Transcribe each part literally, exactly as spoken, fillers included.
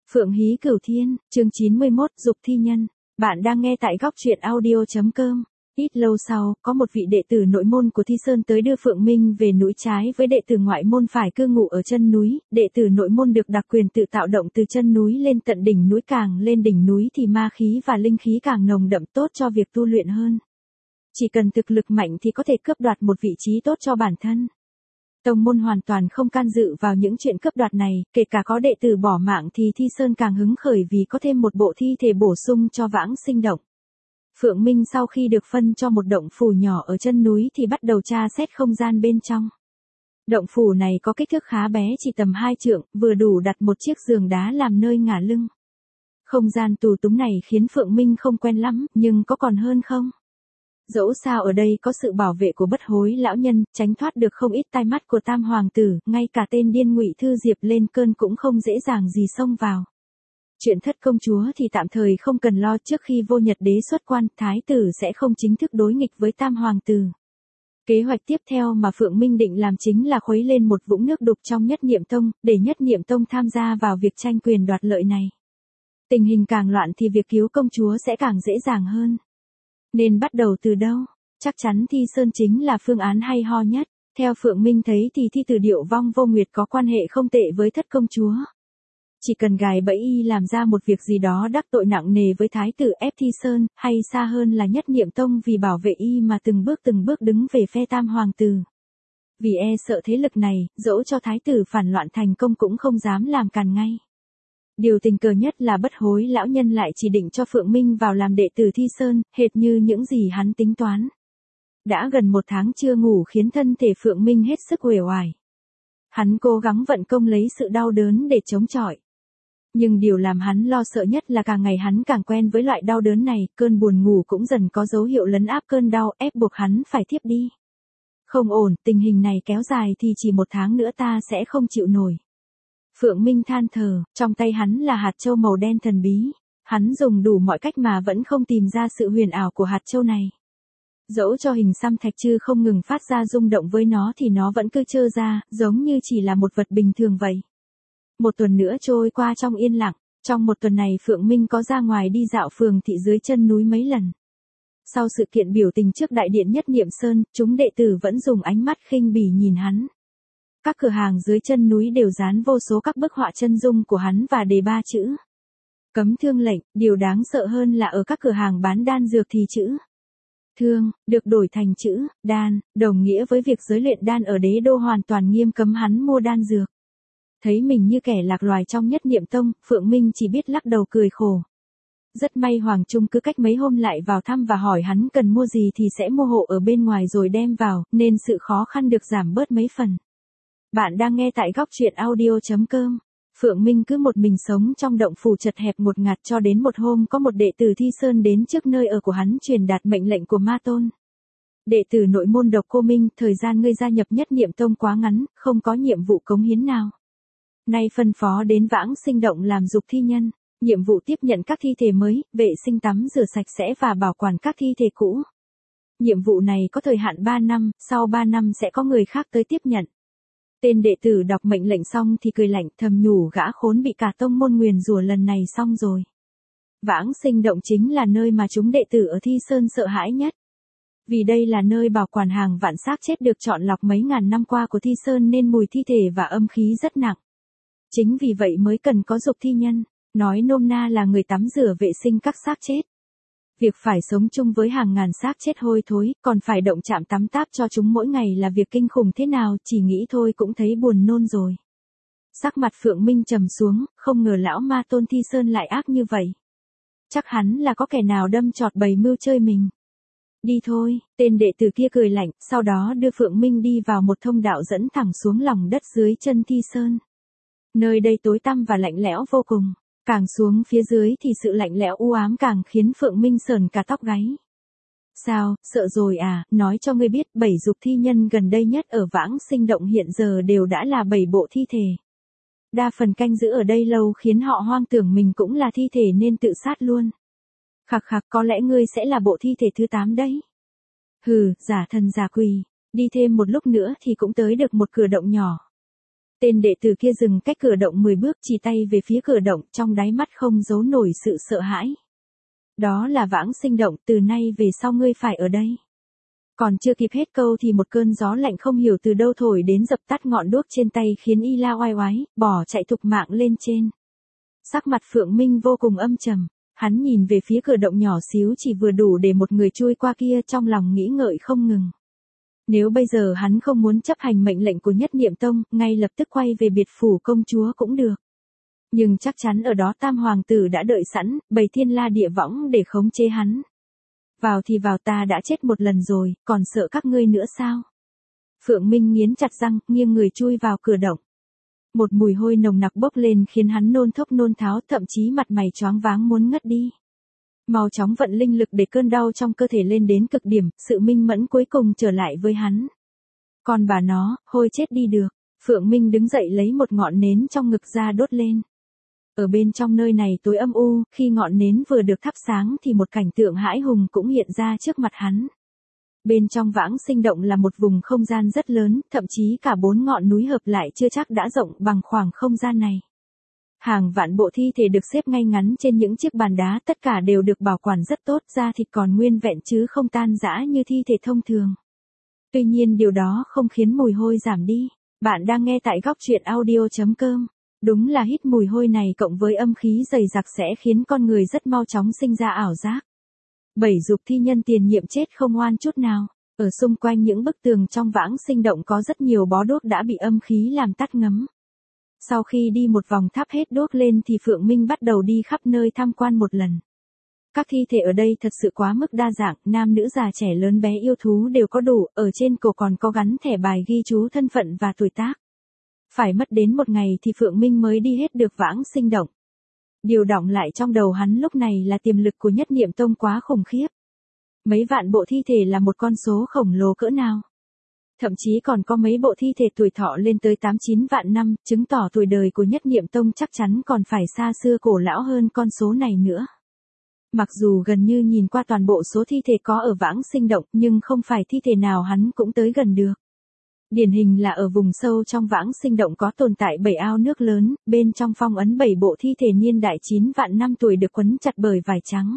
Phượng Hí Cửu Thiên, chương chín mươi mốt, Dục Thi Nhân. Bạn đang nghe tại góc truyện audio chấm com. Ít lâu sau, có một vị đệ tử nội môn của Thi Sơn tới đưa Phượng Minh về núi, trái với đệ tử ngoại môn phải cư ngụ ở chân núi. Đệ tử nội môn được đặc quyền tự tạo động từ chân núi lên tận đỉnh núi, càng lên đỉnh núi thì ma khí và linh khí càng nồng đậm, tốt cho việc tu luyện hơn. Chỉ cần thực lực mạnh thì có thể cướp đoạt một vị trí tốt cho bản thân. Tông môn hoàn toàn không can dự vào những chuyện cướp đoạt này, kể cả có đệ tử bỏ mạng thì Thi Sơn càng hứng khởi vì có thêm một bộ thi thể bổ sung cho Vãng Sinh Động. Phượng Minh sau khi được phân cho một động phủ nhỏ ở chân núi thì bắt đầu tra xét không gian bên trong. Động phủ này có kích thước khá bé, chỉ tầm hai trượng, vừa đủ đặt một chiếc giường đá làm nơi ngả lưng. Không gian tù túng này khiến Phượng Minh không quen lắm, nhưng có còn hơn không? Dẫu sao ở đây có sự bảo vệ của Bất Hối lão nhân, tránh thoát được không ít tai mắt của Tam hoàng tử, ngay cả tên điên Ngụy Thư Diệp lên cơn cũng không dễ dàng gì xông vào. Chuyện thất công chúa thì tạm thời không cần lo, trước khi Vô Nhật Đế xuất quan, thái tử sẽ không chính thức đối nghịch với Tam hoàng tử. Kế hoạch tiếp theo mà Phượng Minh định làm chính là khuấy lên một vũng nước đục trong Nhất Niệm Tông, để Nhất Niệm Tông tham gia vào việc tranh quyền đoạt lợi này. Tình hình càng loạn thì việc cứu công chúa sẽ càng dễ dàng hơn. Nên bắt đầu từ đâu? Chắc chắn Thi Sơn chính là phương án hay ho nhất. Theo Phượng Minh thấy thì thi từ Điệu Vong Vô Nguyệt có quan hệ không tệ với thất công chúa. Chỉ cần gài bẫy y làm ra một việc gì đó đắc tội nặng nề với thái tử ép Thi Sơn, hay xa hơn là Nhất Niệm Tông vì bảo vệ y mà từng bước từng bước đứng về phe Tam hoàng tử. Vì e sợ thế lực này, dẫu cho thái tử phản loạn thành công cũng không dám làm càn ngay. Điều tình cờ nhất là Bất Hối lão nhân lại chỉ định cho Phượng Minh vào làm đệ tử Thi Sơn, hệt như những gì hắn tính toán. Đã gần một tháng chưa ngủ khiến thân thể Phượng Minh hết sức uể oải. Hắn cố gắng vận công lấy sự đau đớn để chống chọi. Nhưng điều làm hắn lo sợ nhất là càng ngày hắn càng quen với loại đau đớn này, cơn buồn ngủ cũng dần có dấu hiệu lấn áp cơn đau, ép buộc hắn phải thiếp đi. Không ổn, tình hình này kéo dài thì chỉ một tháng nữa ta sẽ không chịu nổi. Phượng Minh than thở, trong tay hắn là hạt châu màu đen thần bí. Hắn dùng đủ mọi cách mà vẫn không tìm ra sự huyền ảo của hạt châu này. Dẫu cho hình xăm thạch chư không ngừng phát ra rung động với nó thì nó vẫn cứ trơ ra, giống như chỉ là một vật bình thường vậy. Một tuần nữa trôi qua trong yên lặng. Trong một tuần này Phượng Minh có ra ngoài đi dạo phường thị dưới chân núi mấy lần. Sau sự kiện biểu tình trước đại điện Nhất Niệm Sơn, chúng đệ tử vẫn dùng ánh mắt khinh bỉ nhìn hắn. Các cửa hàng dưới chân núi đều dán vô số các bức họa chân dung của hắn và đề ba chữ cấm thương lệnh. Điều đáng sợ hơn là ở các cửa hàng bán đan dược thì chữ thương được đổi thành chữ đan, đồng nghĩa với việc giới luyện đan ở đế đô hoàn toàn nghiêm cấm hắn mua đan dược. Thấy mình như kẻ lạc loài trong Nhất Niệm Tông, Phượng Minh chỉ biết lắc đầu cười khổ. Rất may Hoàng Trung cứ cách mấy hôm lại vào thăm và hỏi hắn cần mua gì thì sẽ mua hộ ở bên ngoài rồi đem vào, nên sự khó khăn được giảm bớt mấy phần. Bạn đang nghe tại góc truyện audio chấm com. Phượng Minh cứ một mình sống trong động phủ chật hẹp ngột ngạt cho đến một hôm có một đệ tử Thi Sơn đến trước nơi ở của hắn truyền đạt mệnh lệnh của Ma Tôn. Đệ tử nội môn Độc Cô Minh, thời gian ngươi gia nhập Nhất Niệm Tông quá ngắn, không có nhiệm vụ cống hiến nào. Nay phân phó đến Vãng Sinh Động làm dục thi nhân, nhiệm vụ tiếp nhận các thi thể mới, vệ sinh tắm rửa sạch sẽ và bảo quản các thi thể cũ. Nhiệm vụ này có thời hạn ba năm, sau ba năm sẽ có người khác tới tiếp nhận. Tên đệ tử đọc mệnh lệnh xong thì cười lạnh, thầm nhủ gã khốn bị cả tông môn nguyền rủa lần này xong rồi. Vãng Sinh Động chính là nơi mà chúng đệ tử ở Thi Sơn sợ hãi nhất. Vì đây là nơi bảo quản hàng vạn xác chết được chọn lọc mấy ngàn năm qua của Thi Sơn nên mùi thi thể và âm khí rất nặng. Chính vì vậy mới cần có dục thi nhân, nói nôm na là người tắm rửa vệ sinh các xác chết. Việc phải sống chung với hàng ngàn xác chết hôi thối, còn phải động chạm tắm táp cho chúng mỗi ngày là việc kinh khủng thế nào, chỉ nghĩ thôi cũng thấy buồn nôn rồi. Sắc mặt Phượng Minh trầm xuống, không ngờ lão Ma Tôn Thi Sơn lại ác như vậy. Chắc hắn là có kẻ nào đâm chọt bày mưu chơi mình. Đi thôi, tên đệ tử kia cười lạnh, sau đó đưa Phượng Minh đi vào một thông đạo dẫn thẳng xuống lòng đất dưới chân Thi Sơn. Nơi đây tối tăm và lạnh lẽo vô cùng. Càng xuống phía dưới thì sự lạnh lẽo u ám càng khiến Phượng Minh sờn cả tóc gáy. Sao, sợ rồi à, nói cho ngươi biết bảy dục thi nhân gần đây nhất ở Vãng Sinh Động hiện giờ đều đã là bảy bộ thi thể. Đa phần canh giữ ở đây lâu khiến họ hoang tưởng mình cũng là thi thể nên tự sát luôn. Khặc khặc, có lẽ ngươi sẽ là bộ thi thể thứ tám đấy. Hừ, giả thần giả quỷ, đi thêm một lúc nữa thì cũng tới được một cửa động nhỏ. Tên đệ tử kia dừng cách cửa động mười bước, chỉ tay về phía cửa động, trong đáy mắt không giấu nổi sự sợ hãi. Đó là Vãng Sinh Động, từ nay về sau ngươi phải ở đây. Còn chưa kịp hết câu thì một cơn gió lạnh không hiểu từ đâu thổi đến dập tắt ngọn đuốc trên tay, khiến y la oai oái, bỏ chạy thục mạng lên trên. Sắc mặt Phượng Minh vô cùng âm trầm, hắn nhìn về phía cửa động nhỏ xíu chỉ vừa đủ để một người chui qua kia, trong lòng nghĩ ngợi không ngừng. Nếu bây giờ hắn không muốn chấp hành mệnh lệnh của Nhất Niệm Tông, ngay lập tức quay về biệt phủ công chúa cũng được. Nhưng chắc chắn ở đó Tam Hoàng tử đã đợi sẵn, bày thiên la địa võng để khống chế hắn. Vào thì vào, ta đã chết một lần rồi, còn sợ các ngươi nữa sao? Phượng Minh nghiến chặt răng, nghiêng người chui vào cửa động. Một mùi hôi nồng nặc bốc lên khiến hắn nôn thốc nôn tháo, thậm chí mặt mày choáng váng muốn ngất đi. Mau chóng vận linh lực để cơn đau trong cơ thể lên đến cực điểm, sự minh mẫn cuối cùng trở lại với hắn. Còn bà nó, hôi chết đi được. Phượng Minh đứng dậy lấy một ngọn nến trong ngực ra đốt lên. Ở bên trong nơi này tối âm u, khi ngọn nến vừa được thắp sáng thì một cảnh tượng hãi hùng cũng hiện ra trước mặt hắn. Bên trong Vãng Sinh Động là một vùng không gian rất lớn, thậm chí cả bốn ngọn núi hợp lại chưa chắc đã rộng bằng khoảng không gian này. Hàng vạn bộ thi thể được xếp ngay ngắn trên những chiếc bàn đá, tất cả đều được bảo quản rất tốt, da thịt còn nguyên vẹn chứ không tan rã như thi thể thông thường. Tuy nhiên điều đó không khiến mùi hôi giảm đi. Bạn đang nghe tại góc truyện audio chấm com. Đúng là hít mùi hôi này cộng với âm khí dày đặc sẽ khiến con người rất mau chóng sinh ra ảo giác. Bảy dục thi nhân tiền nhiệm chết không oan chút nào. Ở xung quanh những bức tường trong Vãng Sinh Động có rất nhiều bó đuốc đã bị âm khí làm tắt ngấm. Sau khi đi một vòng thắp hết đuốc lên thì Phượng Minh bắt đầu đi khắp nơi tham quan một lần. Các thi thể ở đây thật sự quá mức đa dạng, nam nữ già trẻ lớn bé yêu thú đều có đủ, ở trên cổ còn có gắn thẻ bài ghi chú thân phận và tuổi tác. Phải mất đến một ngày thì Phượng Minh mới đi hết được Vãng Sinh Động. Điều động lại trong đầu hắn lúc này là tiềm lực của Nhất Niệm Tông quá khủng khiếp. Mấy vạn bộ thi thể là một con số khổng lồ cỡ nào. Thậm chí còn có mấy bộ thi thể tuổi thọ lên tới tám chín vạn năm, chứng tỏ tuổi đời của Nhất Niệm Tông chắc chắn còn phải xa xưa cổ lão hơn con số này nữa. Mặc dù gần như nhìn qua toàn bộ số thi thể có ở Vãng Sinh Động, nhưng không phải thi thể nào hắn cũng tới gần được. Điển hình là ở vùng sâu trong Vãng Sinh Động có tồn tại bảy ao nước lớn, bên trong phong ấn bảy bộ thi thể niên đại chín vạn năm tuổi được quấn chặt bởi vải trắng.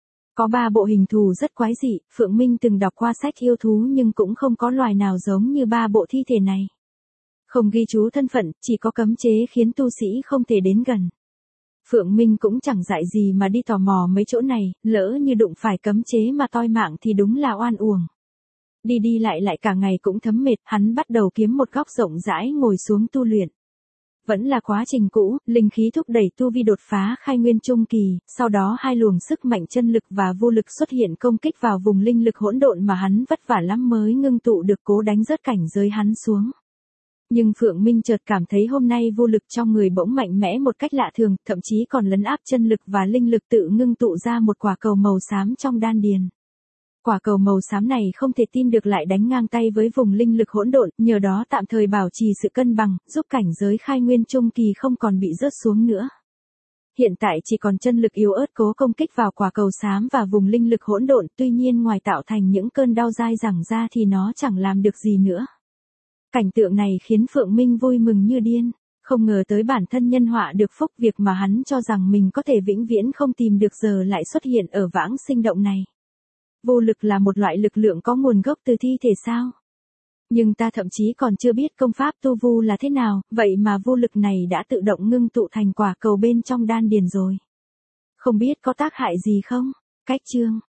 Có ba bộ hình thù rất quái dị, Phượng Minh từng đọc qua sách yêu thú nhưng cũng không có loài nào giống như ba bộ thi thể này. Không ghi chú thân phận, chỉ có cấm chế khiến tu sĩ không thể đến gần. Phượng Minh cũng chẳng dại gì mà đi tò mò mấy chỗ này, lỡ như đụng phải cấm chế mà toi mạng thì đúng là oan uổng. Đi đi lại lại cả ngày cũng thấm mệt, hắn bắt đầu kiếm một góc rộng rãi ngồi xuống tu luyện. Vẫn là quá trình cũ, linh khí thúc đẩy tu vi đột phá khai nguyên trung kỳ, sau đó hai luồng sức mạnh chân lực và vô lực xuất hiện công kích vào vùng linh lực hỗn độn mà hắn vất vả lắm mới ngưng tụ được, cố đánh rớt cảnh giới hắn xuống. Nhưng Phượng Minh chợt cảm thấy hôm nay vô lực trong người bỗng mạnh mẽ một cách lạ thường, thậm chí còn lấn áp chân lực và linh lực, tự ngưng tụ ra một quả cầu màu xám trong đan điền. Quả cầu màu xám này không thể tin được lại đánh ngang tay với vùng linh lực hỗn độn, nhờ đó tạm thời bảo trì sự cân bằng, giúp cảnh giới khai nguyên trung kỳ không còn bị rớt xuống nữa. Hiện tại chỉ còn chân lực yếu ớt cố công kích vào quả cầu xám và vùng linh lực hỗn độn, tuy nhiên ngoài tạo thành những cơn đau dai dẳng ra thì nó chẳng làm được gì nữa. Cảnh tượng này khiến Phượng Minh vui mừng như điên, không ngờ tới bản thân nhân họa được phúc, việc mà hắn cho rằng mình có thể vĩnh viễn không tìm được giờ lại xuất hiện ở Vãng Sinh Động này. Vô lực là một loại lực lượng có nguồn gốc từ thi thể sao? Nhưng ta thậm chí còn chưa biết công pháp tu vu là thế nào, vậy mà vô lực này đã tự động ngưng tụ thành quả cầu bên trong đan điền rồi. Không biết có tác hại gì không? Cách chương